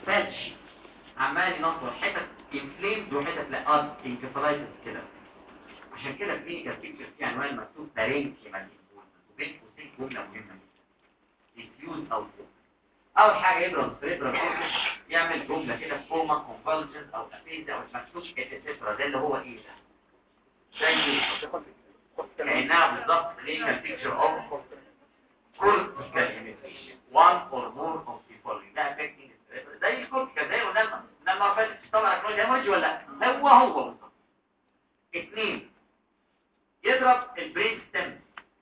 فاتش عمال ينطر حتت انفليمد وحتت لا انكفالايتس كده. عشان كده كلينيكال بيكتشر في عنوان مكتوب بارينكيمال انفولفمنت وبين قوسين جمله مهمه ديفيوز او فوق. اول حاجه يضرب سريبرال كورتكس يعمل جمله كده كوما كونفولجن او افيزيا او مكتوب اتسترا ده اللي هو ايه ده؟ زي كانها بالظبط كلينيكال بيكتشر اوف cortical imitation one or more of the following ده affecting زي الكورتيكال زي قلنا لما فاتت طبعا اكنول هيموريدج ولا هو بالظبط. اثنين يضرب البرين ستيم.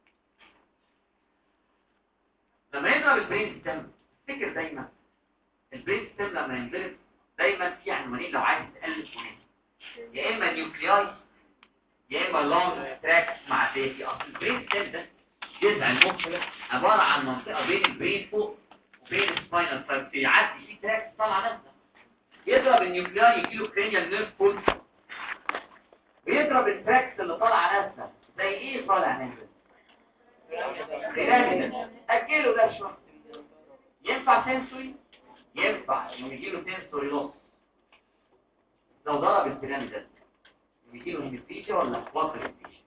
لما يضرب البرين ستيم افتكر دايما البرين ستيم لما ينضرب دايما في عنوانين لو عايز تقلل هناك، يا اما نيوكلياي يا اما لونج تراك مع ديتي. اصل البرين ستيم ده جذع المخ عباره عن منطقه بين البرين فوق وبين السباينال فبيعدي فيه تراك طالعه نازله. يضرب النيوكلياي يجيله كرينيال نيرف بول ويضرب التراكس اللي طالعه نازله. زي ايه طالع نازل؟ بيراميدال. اجله ده شويه. ينفع سنسوري؟ ينفع انه يجيله سنسوري لوس لو ضرب البيراميدال يجيله هيميفيشيا ولا كوادريفيشيا.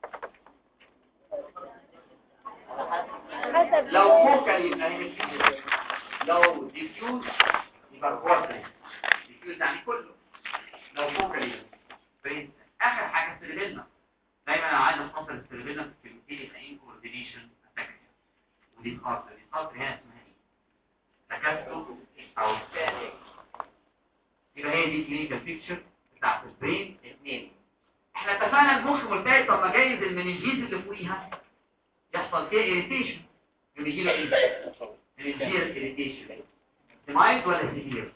لو فوكال يبقى هيميفيشيا، لو ديفيوز يبقى كوادريفيشيا. ديفيوز يعني كله. لو فوكال يبقى برين. اخر حاجه السيربيلم. دايما انا عايز اختصر السيربيلم في الكلمتين الاثنين كوردينيشن افكت. ودي خاصه هنا اسمها ايه؟ تكتل او ستاتيك. يبقى هي دي كلينيكال بيكتشر بتاعت البرين. اثنين احنا اتفقنا المخ ملتهب. طب ما جايز المننجيز اللي فوقيها يحصل فيها اريتيشن يجي له ايه؟ مننجيال اريتيشن. مايلد ولا سيفير؟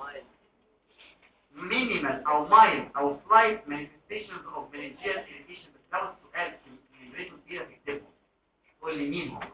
مينيمال او مايلد او سلايت مانيفستيشنز اوف مننجيال اريتيشن. بس لو السؤال في البريتو كتير تكتبه قول لي مين هو.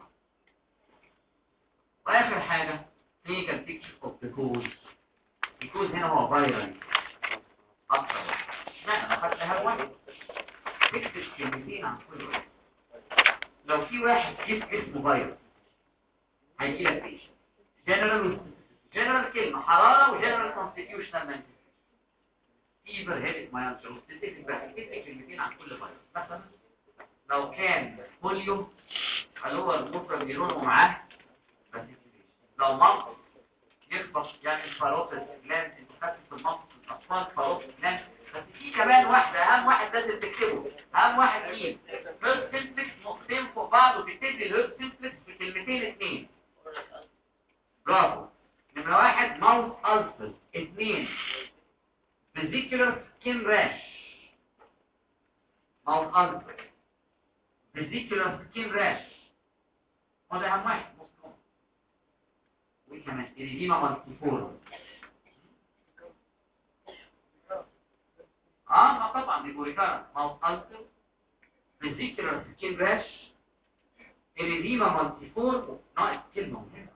واخر حاجه كلينيكال بيكتشر اوف ذا كوز. الكوز هنا هو فايرال اكتر. اشمعنى انا خدت اهم واحد تكتب كلمتين عن كل واحد. لو في واحد اسمه فايروس هيجي لك ايش؟ جنرال كلمه حراره وجنرال كونستيتيوشنال مانيفستيشن. فيبر هيدك مايلد وستيتيك بس تكتب كلمتين عن كل فيروس. مثلا لو كان بوليو اللي هو المفرد بيرونه معاه بس لو منطق يخبط يعني فاروس جلاند. انت خدت في المنطق الاطفال فاروس جلاند. بس في كمان واحده اهم واحد لازم تكتبه. اهم واحد مين؟ هيرب سيمبلكس. نقطتين فوق بعض وتكتب لي الهيرب سيمبلكس في كلمتين اثنين. برافو. نمره واحد ماوث ألسر. اثنين فيزيكولار سكين راش. ماوث ألسر فيزيكولار سكين راش هذا اهم واحد. وكمان إريديما مالتيفورم. ما طبعا دي بوريكارا. ماوث ألسر فيزيكولار سكين راش إريديما مالتيفورم. ناقص كلمة مهمة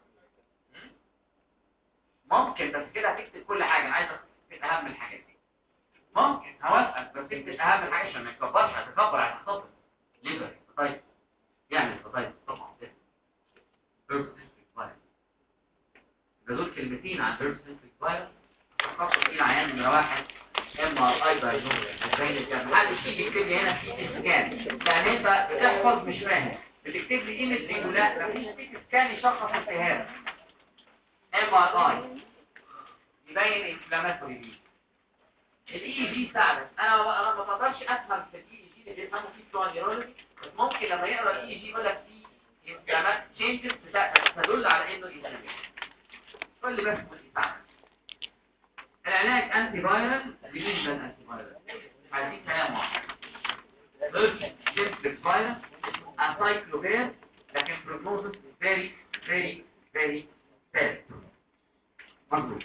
ممكن بس كده هتكتب كل حاجة. أنا عايز أكتب أهم الحاجات دي. ممكن هوافقك بس تكتب أهم الحاجات عشان ما يتكبرش. هتكبر هتخطط ليبر طيب يعمل طيب طبعا ده دول كلمتين عن هيرب سيمبلكس فايروس. هتخطط ايه عيان نمرة واحد MRI دايجنوستس. محدش يجي يكتب لي هنا سي سكان يعني انت بتحفظ مش فاهم. بتكتب لي ايمجنج ولا مفيش سي سكان يشخص التهاب. MRI يبين انفلاماتوري دي. الاي جي ساعدك. انا ما بقدرش افهم في الاي جي اللي بيفهموا فيه بتوع النيورولوجي. بس ممكن لما يقرا الاي جي يقول لك في انفلامات تشينجز تدل على انه انفلاماتوري. كل بس بتساعدك. العلاج انتي فايرال. بالنسبه للانتي فايرال عايزين كلام واحد. هيرب سيمبلكس فايروس اسايكلوفير لكن بروجنوزس فيري فيري فيري باد. مظبوط.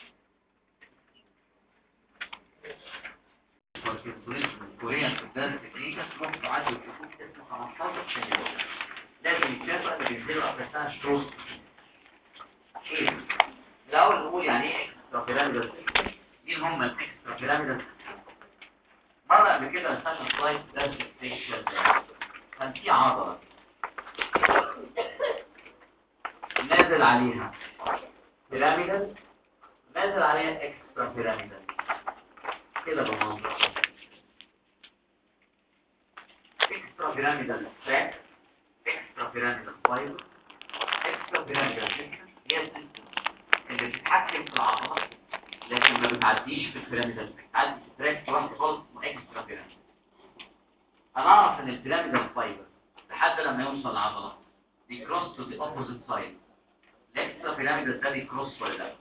كوريا في الدرس التكنيكا ممكن تعدي الحقوق اسمه 15 شهر. لازم يتشافى اللي بينزلوا قبل سنة شروط. ايه؟ الأول نقول يعني ايه اكسترا بيراميدال. مين هم الاكسترا بيراميدال؟ مرة قبل كده سنة سلايد درس الفيشل كان في عضلة نازل عليها بيراميدال نازل عليها اكسترا بيراميدال كده بالمنظر. اكسترا بيراميدال تراك، اكسترا بيراميدال فايبر، اكسترا بيراميدال سيستم. هي السيستم اللي بتتحكم في العضلات لكن ما بتعديش في البيراميدال، بتعدي في تراك واحد خالص اسمه اكسترا بيراميدال. انا اعرف ان البيراميدال فايبر لحد لما يوصل للعضلات بيكروس تو ذا اوبوزيت سايد. الاكسترا بيراميدال ده بيكروس ولا لا؟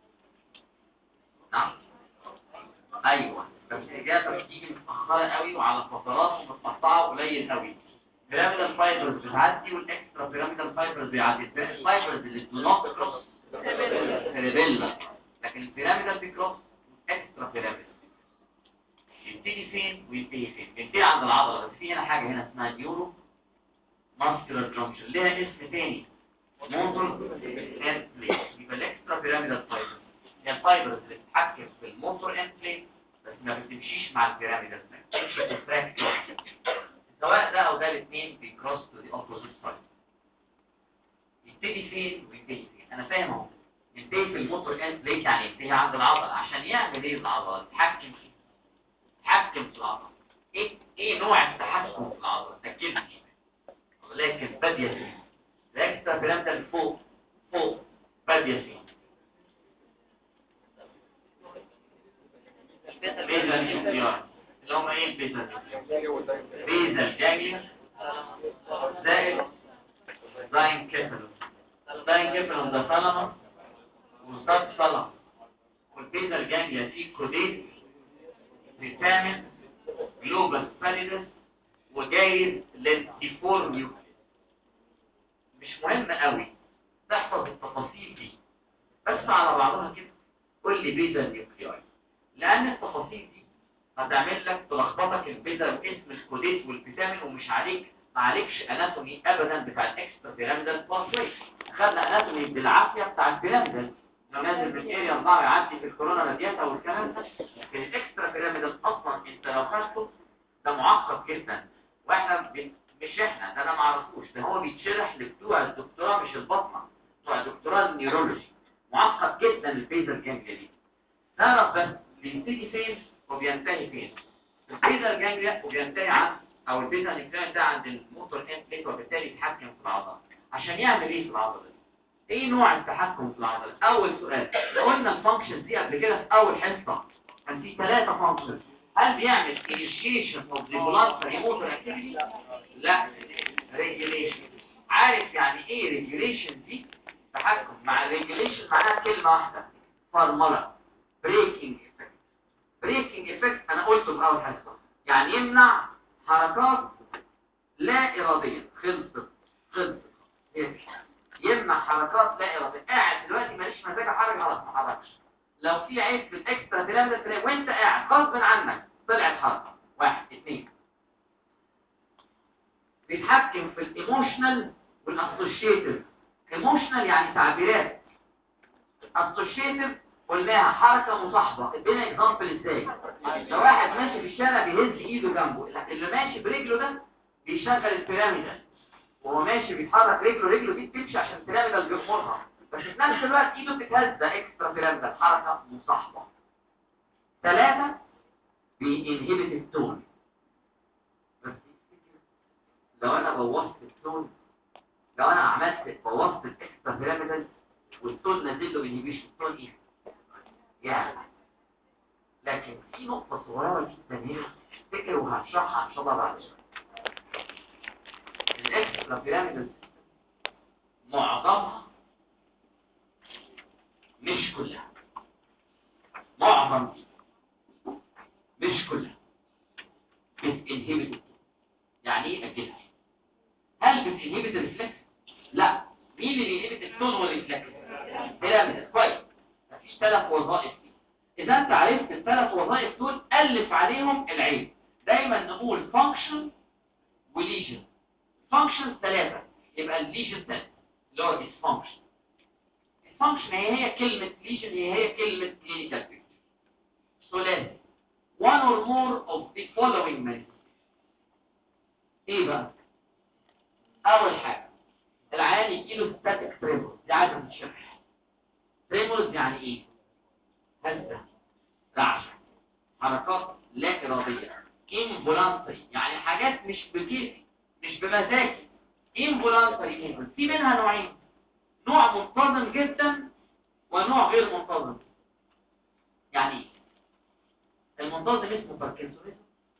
نعم. ايوه، بس الاجابه بتيجي متاخره قوي وعلى فترات ومتقطعه قليل قوي. البيراميدال فايبرز بتعدي والاكسترا بيراميدال فايبرز بيعدي. الفايبرز اللي بتنط كروس سيريبيلا، لكن البيراميدال بيكروس اكسترا بيراميدال. يبتدي فين وينتهي فين؟ ينتهي عند العضله، بس في هنا حاجه هنا اسمها نيورو ماسكولار جانكشن، ليها اسم تاني موتور اند بليت. يبقى الاكسترا بيراميدال فايبرز هي الفايبرز اللي بتتحكم في الموتور اند بليت بس ما بتمشيش مع البيراميدال بتمشي سواء ده او ده، الاثنين بيكروس تو ذا اوبوزيت سايد. يبتدي فين وينتهي فين؟ انا فاهم اهو. ينتهي في الموتور اند بليت يعني ينتهي عند العضله. عشان يعمل ايه العضله؟ يتحكم في العضله. ايه نوع التحكم في العضله؟ تاكدني. ولكن باديه فين؟ الاكسترا بيراميدال فوق باديه فين؟ بيزل نيوكليار. اللي هم ايه البيزل نيوكليار؟ بيزل جانجليا زائد داين كيفالون. داين كيفالون ده ثالاموس وسب ثالاموس، والبيزل جانجليا فيه كودين فيتامين جلوبال باليدس وجايز للديفور نيوكليس. مش مهم قوي تحفظ التفاصيل دي، بس على بعضها كده قول لي بيزل نيوكلياي، لان التفاصيل دي هتعمل لك تلخبطك البيزل واسم الكوديت والفيتامين، ومش ما عليكش اناتومي ابدا بتاع الاكسترا بيراميدال باثوي. خدنا اناتومي بالعافيه بتاع البيراميدال لو نازل من اريا 4 يعدي في الكورونا مادياتا والكلام ده. لكن الاكسترا بيراميدال اصلا انت لو خدته ده معقد جدا، واحنا مش احنا ده انا ما اعرفوش، ده هو بيتشرح لبتوع الدكتوراه مش البطنه، بتوع الدكتوراه النيورولوجي. معقد جدا البيزل جانجليا دي. نعرف بس بينتهي فين وبينتهي فين. البيزل جانجليا وبينتهي عند او البيزل نيوكلياي ده عند الموتور اند بليت، وبالتالي يتحكم في العضله. عشان يعمل ايه في العضله دي؟ ايه نوع التحكم في العضله؟ اول سؤال، لو قلنا الفانكشنز دي قبل كده في اول حصه كان في 3 فانكشنز. هل بيعمل initiation of the voluntary motor activity؟ لا. regulation. عارف يعني ايه regulation دي؟ تحكم. مع regulation معناها كلمة واحدة، فرملة. breaking effect. breaking effect انا قلته في اول حصة، يعني يمنع حركات لا ارادية. خلصت. يمنع حركات لا ارادية. قاعد دلوقتي ماليش مزاج احرك، خلاص ما حركش. لو في عيب في الاكسترا بيراميدال تلاقي وانت قاعد غصب عنك طلعت حركه. 1 2. بيتحكم في الايموشنال والاسوشيتيف. ايموشنال يعني تعبيرات، اسوشيتيف قلناها حركه مصاحبه. ادينا اكزامبل ازاي. لو واحد ماشي في الشارع بيهز ايده جنبه، اللي ماشي برجله ده بيشغل البيراميدال، وهو ماشي بيتحرك رجله دي بتمشي عشان البيراميدال بيأمرها، بس في نفس الوقت ايده بتتهز، اكسترا بيراميدال حركه مصاحبه. 3 بينهبت التون. لو انا بوظت التون، لو انا بوظت الاكسترا بيراميدال والتون نزل له انهبيشن، التون ايه يعني. لكن في نقطه صغيره جدا هنا افتكر وهشرحها ان شاء الله بعد شويه. الاكسترا بيراميدال معظمها مش كلها، معظم مش كلها بتنهبت. يعني ايه اجلها؟ هل بتنهبت الريفلكس؟ لا. مين اللي بينهبت التون والريفلكس؟ بيراميدال. كويس. مفيش 3 وظائف دي. اذا انت عرفت ال3 وظائف دول الف عليهم العين. دايما نقول فانكشن وليجن. فانكشن 3 يبقى الليجن 3 اللي هو ديسفانكشن. الفانكشن هي كلمه، ليجن هي كلمه كلينيكال بيكتشر. سؤال one or more of the following manifestations. ايه بقى؟ اول حاجه العيان يجيله ستاتيك تريمورز، دي عايزه تتشرح. تريمورز يعني ايه؟ هزة، رعشة، حركات لا إرادية، involuntary، يعني حاجات مش بكيفي مش بمزاجي. involuntary movement في منها نوعين، نوع منتظم جدا ونوع غير منتظم. يعني المنتظم اسمه باركنسونيزم،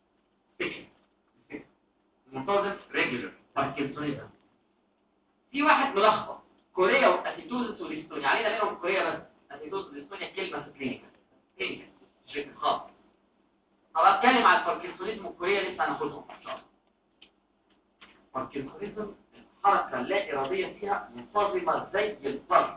المنتظم ريجولر باركنسونيزم. في واحد ملخبط، كوريا واسيتوزس وليستونيا، علينا منهم كوريا بس، اسيتوزس وليستونيا كلمه في كلينيكال مش في خاص. طب اتكلم عن الباركنسونيزم والكوريا لسه هناخدهم ان شاء الله. الباركنسونيزم الحركه اللا اراديه فيها منتظمه زي الضغط،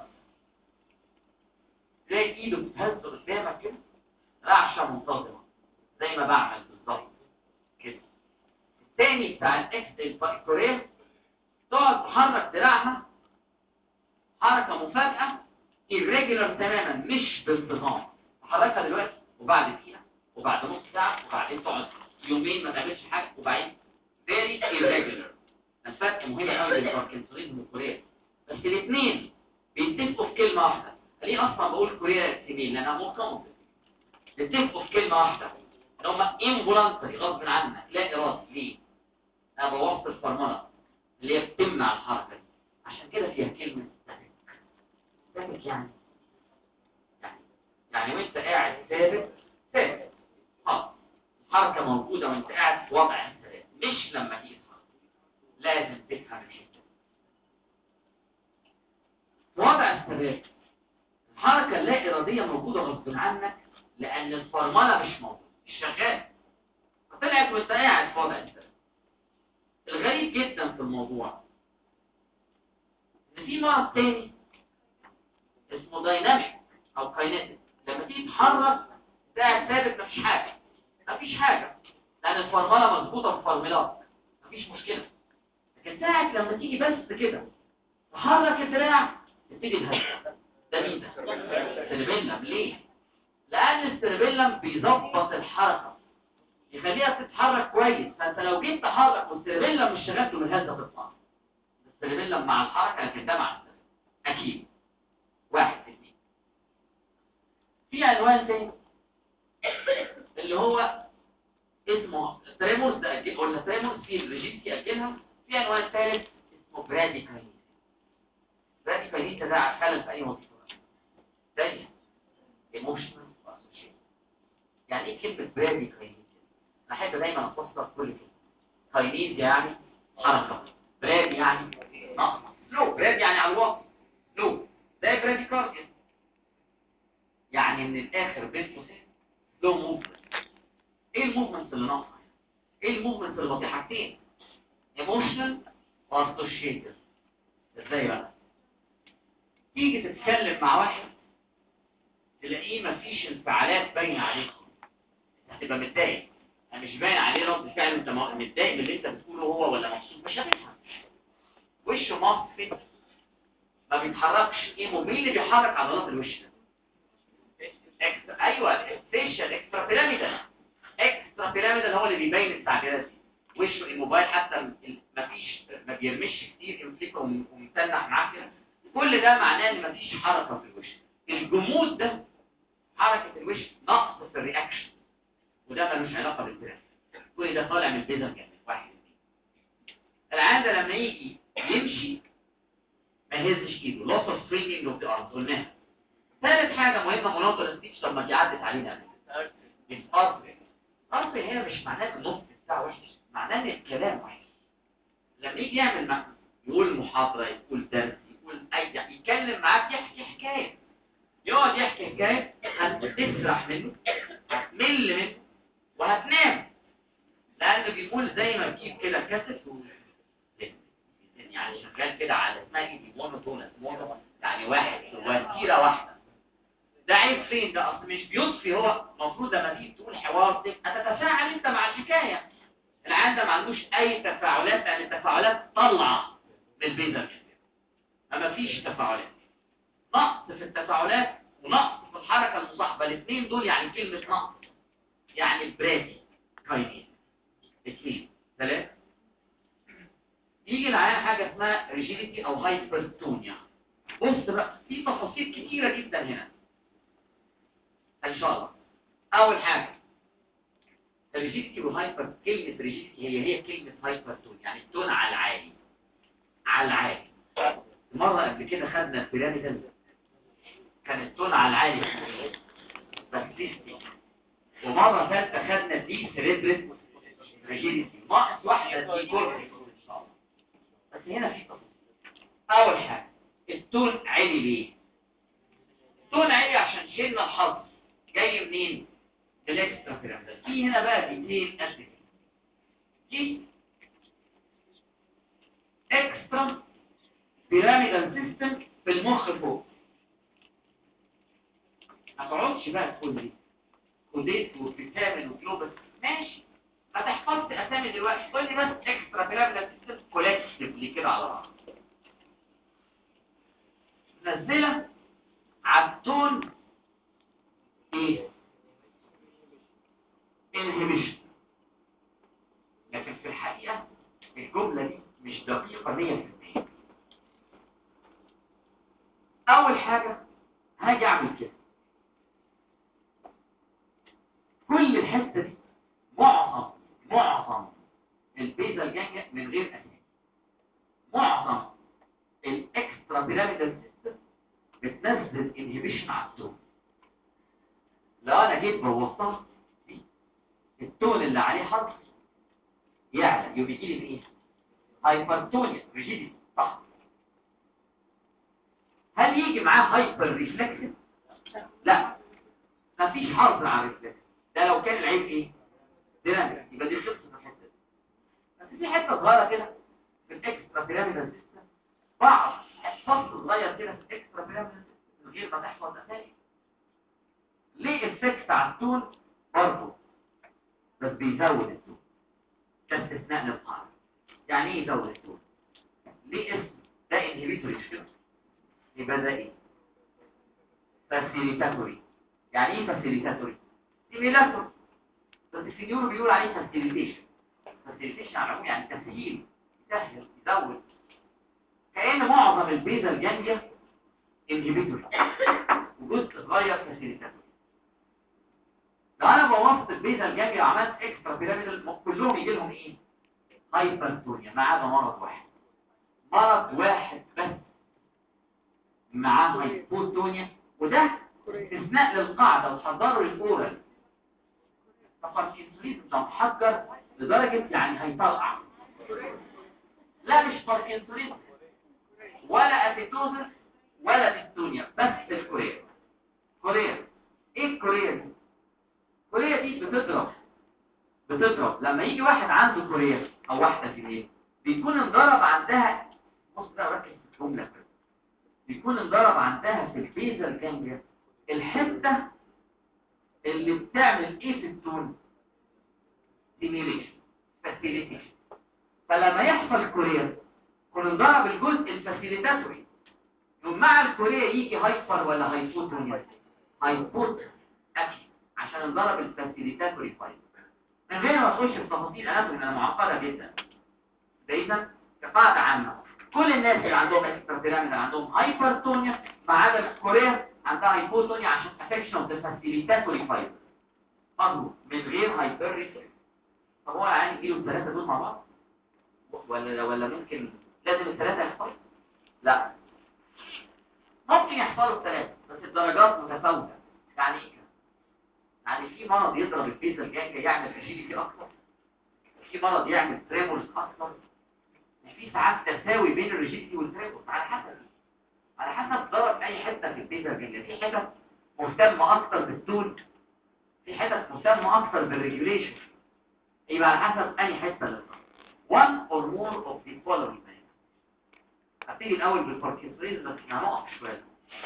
تلاقي ايده بتهز قدامك كده، رعشه منتظمه زي ما بعمل بالظبط كده. الثاني بتاع الاكس الكوريا تقعد تحرك دراعها حركه مفاجاه irregular تماما مش بانتظام، تحركها دلوقتي وبعد دقيقه وبعد نص ساعه وبعدين تقعد يومين ما تعملش حاجه وبعدين very irregular. الفرق مهم قوي بين الباركنسونيزم والكوريا، بس الاثنين بيتفقوا في كلمه واحده. ليه اصلا بقول كوريا سيميل؟ لانها مرتبطه. بيتفقوا في كلمه واحده ان هم involuntary غصب عنك لا ارادي. ليه؟ انا بوصل الفرمله اللي هي بتمنع الحركه دي، عشان كده فيها كلمه ثابت. يعني وانت قاعد ثابت الحركه موجوده وانت قاعد في وضع الثبات، مش لما تيجي تتحرك. لازم تفهم الحته. في وضع الثبات الحركه اللا اراديه موجوده غصب عنك لان الفرمله مش موجوده مش شغاله، فطلعت وانت قاعد في وضع الثبات. الغريب جدا في الموضوع ان في مرض تاني اسمه دايناميك او كاينيتيك، لما تيجي تتحرك قاعد ثابت مفيش حاجه لان الفرمله مظبوطه بفرملات مفيش مشكله. لكن ساعه لما تيجي بس كده تحرك الدراع تبتدي الهزه. ده مين ده؟ السيربيلم. ليه؟ لان السيربيلم بيظبط الحركه يخليها تتحرك كويس، فانت لو جيت تحرك والسيربيلم مش شغال تقوم الهزه تطلع. السيربيلم مع الحركه لكن ده مع السيربيلم اكيد. واحد اثنين. في عنوان تاني اللي هو اسمه تريمورز، ده قلنا تريمورز في الريجيستي اجلها. في عنوان ثالث اسمه براديكاينيز. براديكاينيز ده خلل في اي وظيفه ثانيه ايموشنال اسوشيشن. يعني ايه كلمه براديكاينيز؟ انا احب دايما افسر كل كلمه. كاينيز يعني حركه، براد يعني نقص، سلو براد يعني على الوقت سلو، ده براديكارديا. يعني من الاخر بين قوسين سلو موفمنت. ايه الموفمنت اللي ناقصه؟ ايه الموفمنت اللي بطيء؟ حاجتين، ايموشنال واسوشيتد. ازاي بقى؟ تيجي تتكلم مع واحد تلاقيه مفيش انفعالات باينه عليه، هتبقى متضايق، مش باين عليه رد فعل، انت متضايق من اللي انت بتقوله هو ولا مبسوط؟ مش هتفهم. وشه مصفي ما بيتحركش. ايه مين اللي بيحرك عضلات الوش ده؟ ايوه الفيشل اكسترا بيراميدال. اكسترا بيراميدال هو اللي بيبين التعبيرات دي. وشه الموبايل حتى مفيش، ما بيرمش كتير، يمسكه ومتنح معاه كده. كل ده معناه ان مفيش حركه في الوش. الجمود ده حركه الوش نقص في الرياكشن، وده ملوش علاقه بالبراميدال. كل ده طالع من البيزل جامد. واحد اثنين. العيان ده لما يجي يمشي ما يهزش ايده، لوس اوف سترينجنج اوف ذا ارمز قلناها. ثالث حاجه مهمه مناطق السبيتش، طب ما دي عدت علينا قبل كده. الارض هنا مش معناه النص بتاعه وحش، معناه ان الكلام وحش. لما يجي يعمل يقول محاضره، يقول درس، يقول يتكلم معاك، يحكي حكايه، يقعد يحكي حكايه هتسرح منه، هتمل منه وهتنام. لانه بيقول زي ما بتجيب كده كاسيت يعني شغال كده على اسمها ايه دي، مونوتونس، يعني واحد وتيره واحده. ده عيب فين؟ ده اصل مش بيطفي. هو المفروض لما تيجي تقول حوار هتتفاعل انت مع الحكايه. العيان ده ما عندوش اي تفاعلات لان التفاعلات طالعه من البيزل، ما فيش تفاعلات. نقص في التفاعلات ونقص في الحركه المصاحبه، الاثنين دول يعني كلمه نقص، يعني البرادي كاينين. اثنين ثلاثه. يجي العيان حاجه اسمها ريجيديتي او هايبرتونيا. بص بقى في تفاصيل كتيره جدا هنا. ان شاء الله. اول حاجه الريجيديتي والهايبر، كلمه ريجيديتي هي كلمه هايبر تون، يعني التون على العالي. على العالي. مره قبل كده خدنا البيراميدال كان التون على العالي باسيستي، ومره ثالثه خدنا دي سيريبريت ريجيديتي، ناقص واحده دي كورتكس ان شاء الله. بس هنا في تفاصيل. اول حاجه التون عالي ليه؟ التون عالي عشان شلنا الحظ. جاي منين؟ الاكسترا بيراميدال. في هنا بقى ديتيل قد كده. دي اكسترا بيراميدال سيستم في المخ فوق. ما تقعدش بقى تقول لي كوديت وفيتامين وكلوبس، ماشي، ما تحفظش اسامي دلوقتي، قول لي بس اكسترا بيراميدال سيستم كولكتيفلي كده على بعض. نزلها على التون ايه؟ انهبيشن. لكن في الحقيقه الجمله دي مش دقيقه 100%. اول حاجه هاجي اعمل كده، كل الحته دي معظم البيزال جانجليا من غير اسامي. معظم الاكسترا بيراميدال سيستم بتنزل انهبيشن على التون. لو انا جيت بوظتها دي التون اللي عليه حرف يعلى، يبقى يجي لي بايه؟ هايبرتونيا ريجيديتي، صح؟ هل يجي معاه هايبر ريفلكسيف؟ لا، مفيش حظر على الريفلكس. ده لو كان العيب ايه؟ ديناميك، يبقى دي خلصت الحته دي. بس في حته صغيره كده في الاكسترا بيراميدال سيستم، بعض فصل صغير كده في الاكسترا بيراميدال سيستم من غير ما تحفظ اسامي، ليه افكت على التون برضه، بس بيزود التون. ده استثناء للقاعده. يعني ايه يزود التون؟ ليه اسم؟ ده انهبيتوري مش كده؟ يبقى ده ايه؟ فاسيليتاتوري. يعني ايه فاسيليتاتوري؟ سيميلاتور، بس السينيور بيقول عليه فاسيليتيشن. فاسيليتيشن على العموم يعني تسهيل، يسهل، يزود. كأن معظم البيزال جانجليا انهبيتوري وجزء صغير فاسيليتاتوري. لو انا بوظت البيزال جانجليا وعملت اكسترا بيراميدال كلهم يجي لهم ايه؟ هايبرتونيا، ما عدا مرض واحد. مرض واحد بس معاه هايبوتونيا، وده استثناء للقاعده وحضروا الاورال. باركنسونيزم ده محجر لدرجه يعني هيطلع. لا مش باركنسونيزم ولا اتيتوزس ولا ديستونيا، بس الكوريا. كوريا ايه الكوريا دي؟ الكوريا دي بتضرب لما يجي واحد عنده كوريا او واحده فيميل، بيكون انضرب عندها، بص بقى ركز في الجمله كده، بيكون انضرب عندها في البيزال جانجليا الحته اللي بتعمل ايه في التون؟ سيميليشن، فاسيليتيشن. فلما يحصل كوريا يكون انضرب الجزء الفاسيليتاتوري، يوم مع الكوريا يجي هايبر ولا هايبوتونيا؟ هايبوت اكشن، عشان انضرب الفاسيليتاتوري فايبر. من غير ما اخش في تفاصيل اناتومي انا معقده جدا. ده اذا كقاعده عامه كل الناس اللي عندهم اكسترا بيراميدال عندهم هايبرتونيا، ما عدا الكوريا عندها هايبوتونيا عشان افكشن اوف ذا فاسيليتاتوري فايبر. برضه من غير هايبر ريفلكس. طب هو يعني يجيله الثلاثه دول مع بعض ولا ممكن لازم الثلاثه يحصلوا؟ لا، ممكن يحصلوا الثلاثه بس الدرجات متفاوته. يعني ايه؟ يعني في مرض يضرب البيزل جانجليا يعمل ريجيديتي اكتر، في مرض يعمل تريمورز اكتر، في ساعات تساوي بين الريجيديتي والتريمورز على حسب ضرب اي حته في البيزل جانجليا. في حتت مهتمه اكتر بالتون، في حتت مهتمه اكتر بالريجوليشن، يبقى على حسب اي حته اللي ضرب. one or more of the following. هبتدي الاول بالباركنسونيزم بس هنقف شويه.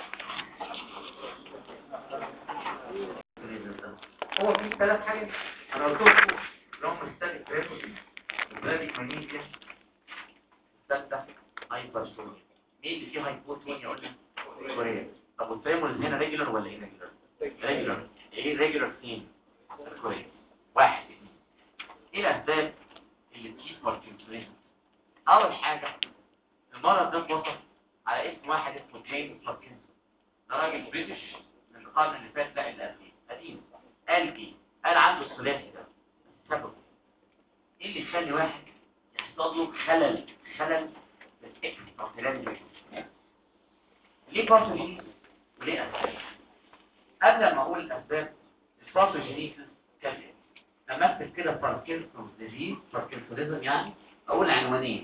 هو في ثلاث حاجات انا قلت لكم اللي هم ستاتيك تريمورز وبلاديك مانيزيا ستاتا هايبرتونيا. مين اللي فيه هايبوتونيا؟ قلنا كوريا. طب والتريمورز هنا ريجولار ولا ايه؟ ريجولار. ايه ريجولار فين؟ كوريا. واحد اثنين. ايه الاسباب اللي تجيب باركنسونيزم؟ اول حاجه المرض ده اتوصف على اسم واحد اسمه جيمس باركنسون. ده راجل بريتش من القرن اللي فات، لا اللي قبليه، 30 قال ايه؟ قال عنده الثلاثي ده سبب ايه اللي يخلي واحد يحصل له خلل في الاكسترا. ليه باثوجينيسيس وليه اسباب؟ قبل ما اقول الاسباب الباثوجينيسيس كان لما اكتب كده باركنسونز ديزيز باركنسونيزم يعني اقول عنوانين.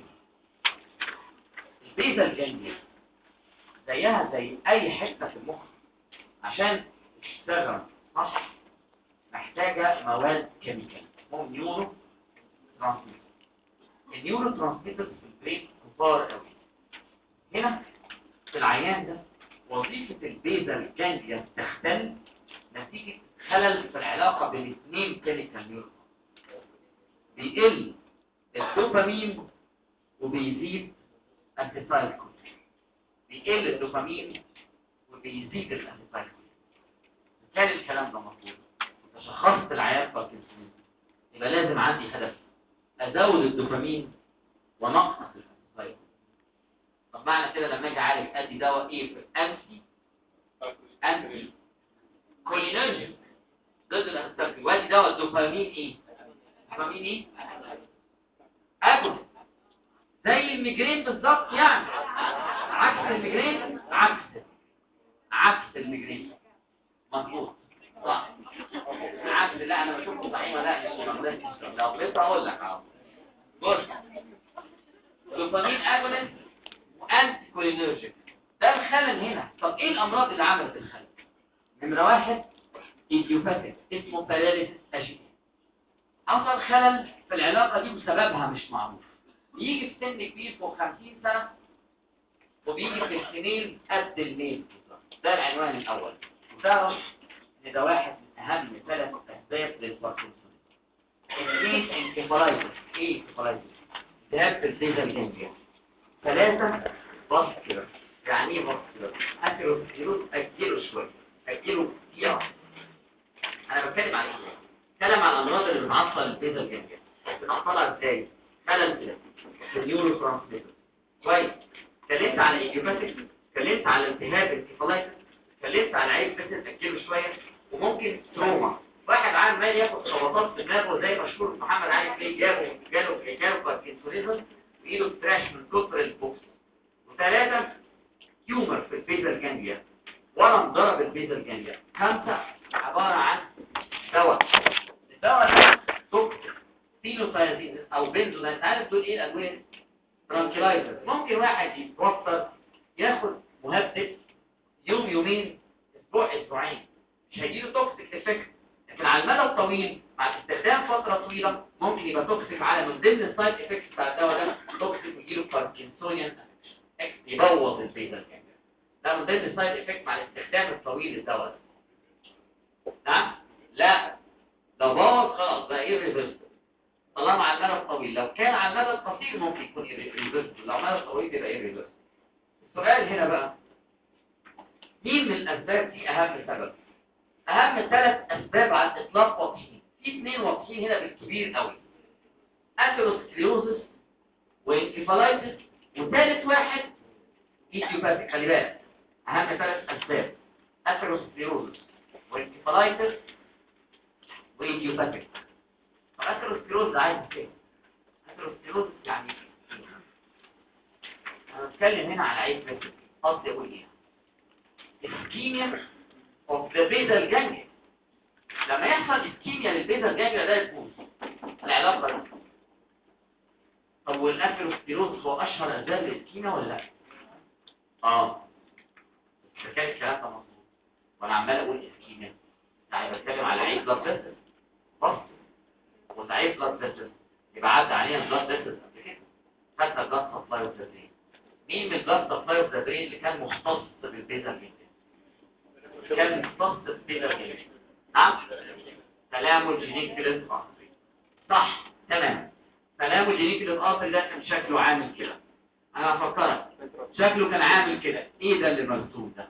البيزال جانجليا زيها زي اي حته في المخ عشان تشتغل صح محتاجه مواد كيميكال اسمهم نيورو ترانسميتر. النيورو ترانسميتر في البرين كبار قوي. هنا في العيان ده وظيفه البيزال جانجليا تختل نتيجه خلل في العلاقه بين اثنين كيميكال نيورو. بيقل الدوبامين وبيزيد الاسيتايلكولين. بيقل الدوبامين وبيزيد الاسيتايلكولين. كان الكلام ده مطلوب. تشخصت العيان باركنسونيزم يبقى لازم عندي هدف ازود الدوبامين ونقص الاسيتايلكولين. طب معنى كده لما اجي اعالج ادي دواء ايه في انتي كولينرجيك ضد الاسيتايلكولين وادي دواء الدوبامين ايه؟ الدوبامين ايه؟ اجل زي الميجرين بالظبط يعني عكس الميجرين عكس الميجرين مظبوط صح عكس. لا انا بشوفه صحيح ولا لو غلطت اقول لك اهو. بص دوبامين اجونست وانتي كولينرجيك ده الخلل هنا. طب ايه الامراض اللي عملت الخلل؟ نمره واحد ايديوباثيك اسمه باراليسيس اجيتي. حصل خلل في العلاقه دي وسببها مش معروف. يجي في سن كبير فوق 50 سنه وبيجي في السنين قد الميل. ده العنوان الاول. وتعرف ان ده واحد من اهم 3 اسباب للباركنسونيزم. اثنين انكفالايتس. ايه انكفالايتس؟ التهاب في البيزال جانجليا. 3 فاسكولار. يعني ايه فاسكولار؟ اثيروسكليروز. اجله شويه اجله كتير. انا بتكلم عن ايه؟ بتكلم عن الامراض اللي بتعطل البيزال جانجليا. بتعطلها ازاي؟ خلل في النيورو ترانسميتر. كويس. اتكلمت على ايديوباثيك، اتكلمت على التهاب الانكفالايتس، اتكلمت على عيب بس تاجله شويه وممكن تروما. واحد عمال ياخد خبطات في دماغه زي مشهور محمد علي كلي جاله باركنسونيزم وايده بتراش من كتر البوكس. و3 تيومر في البيزال جانجليا ورم ضرب البيزال جانجليا. 5 عباره عن دواء. الدواء ده توكسيك سيلوسايزين او بنزو. انت عارف دول ايه الادويه؟ ترانكلايزر. ممكن واحد يتوتر ياخد مهدئ يوم يومين اسبوع اسبوعين مش هيجيله توكسيك افكت، لكن على المدى الطويل مع استخدام فتره طويله ممكن يبقى توكسيك. على من ضمن السايد افكتس بتاع الدواء ده توكسيك ويجيله باركنسونيان يبوظ البيزال جانجليا. ده من ضمن السايد افكت مع الاستخدام الطويل للدواء ده. نعم؟ لا لو بوظ خلاص بقى ايه طالما على المدى الطويل. لو كان على المدى القصير ممكن يكون irreversible، لو على المدى الطويل يبقى irreversible. السؤال هنا بقى مين من الاسباب دي اهم سبب؟ اهم 3 اسباب على الاطلاق واضحين. في 2 واضحين هنا بالكبير قوي. اثيروسكليروزس وانكفالايتس وثالث واحد ايديوباثيك. خلي بالك اهم 3 اسباب اثيروسكليروزس وانكفالايتس وايديوباثيك. اثيروسكليروز عايز ايه؟ اثيروسكليروز يعني انا بتكلم هنا على عيب بس قصدي اقول ايه؟ ischemia of the basal ganglia. لما يحصل ischemia للبيزال جانجليا ده يبوظ العلاقه دي. طب والاثيروسكليروز هو اشهر اسباب الاسكيميا ولا لا؟ كان الكلام ده مظبوط وانا عمال اقول اسكيميا يعني بتكلم على عيب بلاد فيسل بس وتعيب بلاد فيسل يبقى عدى علينا بلاد فيسل قبل كده. خدنا بلاد سبلاي اوف ذا برين. مين من البلاد سبلاي اوف ذا برين اللي كان مختص بالبيزال جانجليا؟ كان مختص بالبيزال جانجليا. نعم؟ تلامل جينيكوليس ارتري. صح تمام. تلامل جينيكوليس ارتري ده كان شكله عامل كده. انا هفكرك شكله كان عامل كده. ايه ده اللي مرسوم ده؟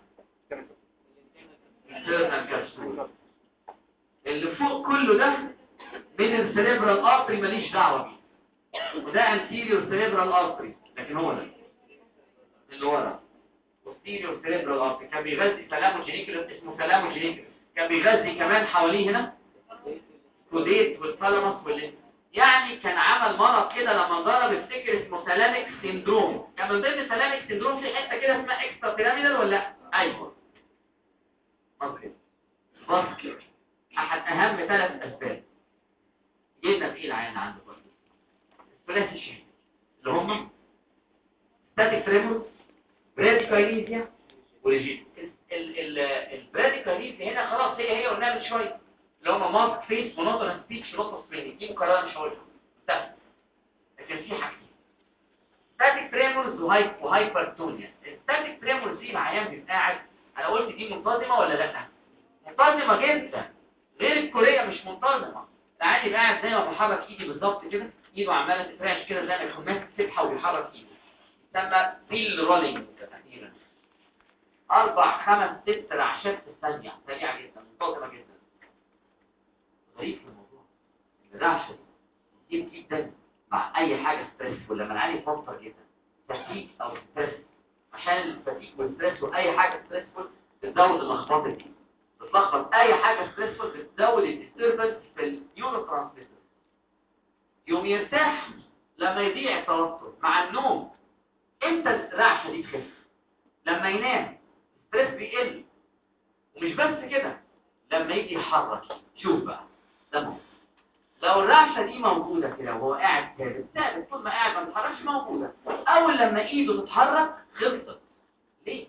internal capsule. اللي فوق كله ده من السيريبرال ارتري ماليش دعوه بيه. وده anterior cerebral artery لكن هو ده اللي ورا posterior cerebral artery كان بيغذي تلامل جينيكوليس اسمه تلامل جينيكوليس. كان بيغذي كمان حواليه هنا كوديت والثالاموس يعني كان عمل مرض كده لما ضرب افتكر اسمه سلاميك سيندروم. كان من ضمن سلاميك سيندروم في حته كده اسمها اكسترا بيراميدال ولا لا؟ ايوه ممكن باسكت. احد اهم 3 اسباب جينا في العين عنده برضه الثلاثي الشهري اللي هم ستاتيك تريمور براديكاينيزيا وريجيد. البراديكاينيزيا هنا خلاص هي قلناها من شويه اللي هم ماسك فيس مونوتونس سبيتش نقطه سبيني دي مكرره مش هقولها سهل. لكن في حاجتين ستاتيك تريمورز وهايبرتونيا. الستاتيك تريمورز دي العيان بيبقى قاعد انا قلت دي منتظمه ولا لا؟ منتظمه جدا غير الكوريه مش منتظمه. العيان يبقى قاعد زي ما بحرك ايدي بالظبط كده ايده عماله تترعش كده زي ما يكون ماسك سبحه وبيحرك ايده يسمى فيل رولينج تقريبا 4 5 6 رعشات في الثانيه سريعه جدا منتظمه جدا. غريب في الموضوع ان الرعشه دي كتير جدا مع اي حاجه ستريس ولما العيان يتوتر جدا تفكيك او ستريس عشان التفكيك والستريس واي حاجه ستريسفول بتزود اللخبطه دي بتلخبط اي حاجه ستريسفول بتزود الديستربنس في النيورو ترانسميتر. يوم يرتاح لما يضيع التوتر مع النوم. امتى الرعشه دي تخف؟ لما ينام الستريس بيقل. ومش بس كده لما يجي يحرك شوف بقى ده لو الرعشه دي موجوده كده وهو قاعد ثابت طول ما قاعد ما بيتحركش موجوده اول لما ايده تتحرك خلصت. ليه؟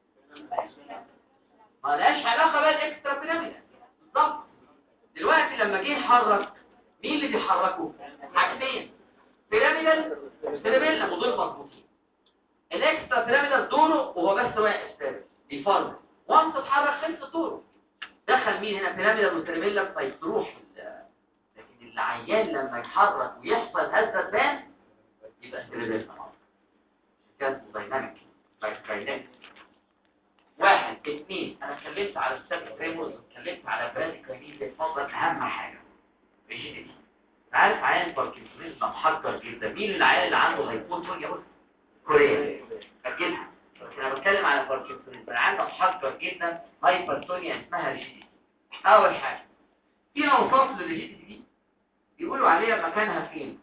ما لهاش علاقه بقى الاكسترا بيراميدال بالظبط. دلوقتي لما جه يحرك مين اللي بيحركه؟ حاجتين بيراميدال وسيربيلم ودول مظبوطين. الاكسترا بيراميدال دوره وهو بس واقف ثابت بيفرد وانت تتحرك خلص دوره. دخل مين هنا بيراميدال وسيربيلم فيروح. لكن العيان لما يتحرك ويحصل هزه بان يبقى سيربيلم كان دايناميك بايكاينيك. 1 2 انا اتكلمت على الستاتيك تريمورز واتكلمت على براديكاينيزيا. اتفضل اهم حاجه ريجيديتي. عارف عيان باركنسونيزم محجر جدا. مين العيان اللي عنده هايبوتونيا بص كوريا اجلها. انا بتكلم على باركنسونيزم العيان ده محجر جدا هايبرتونيا اسمها ريجيديتي. اول حاجه في اوصاف للريجيديتي دي بيقولوا عليها مكانها فين.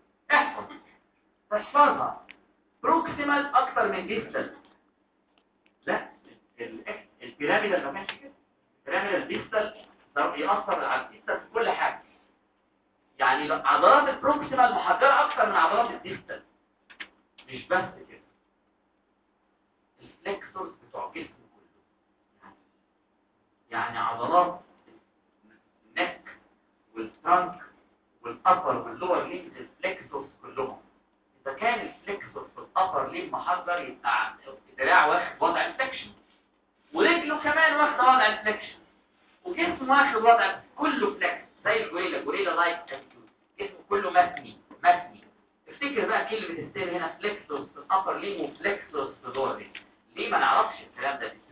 احفظها بروكسيمال اكتر من ديستال. لا البيراميدال ما كانش كده. البيراميدال ديستال يأثر على الديستال في كل حاجه. يعني عضلات البروكسيمال محجره اكتر من عضلات الديستال. مش بس كده الفلكسورز بتوع جسمه كله يعني عضلات النك والترانك والابر واللور ليمز الفلكسورز كلهم. اذا كان الفلكسور في الابر ليم محجر يبقى الدراع واخد وضع الفلكشن ورجله كمان واخد وضع الفلكشن وجسمه واخد وضع كله فلكس زي الجوريلا لايك اتيتيود. جسمه كله مثني. افتكر بقى كلمه السر هنا فلكسوس في الابر ليم وفلكسوس في اللور ليم. ليه ما نعرفش الكلام ده؟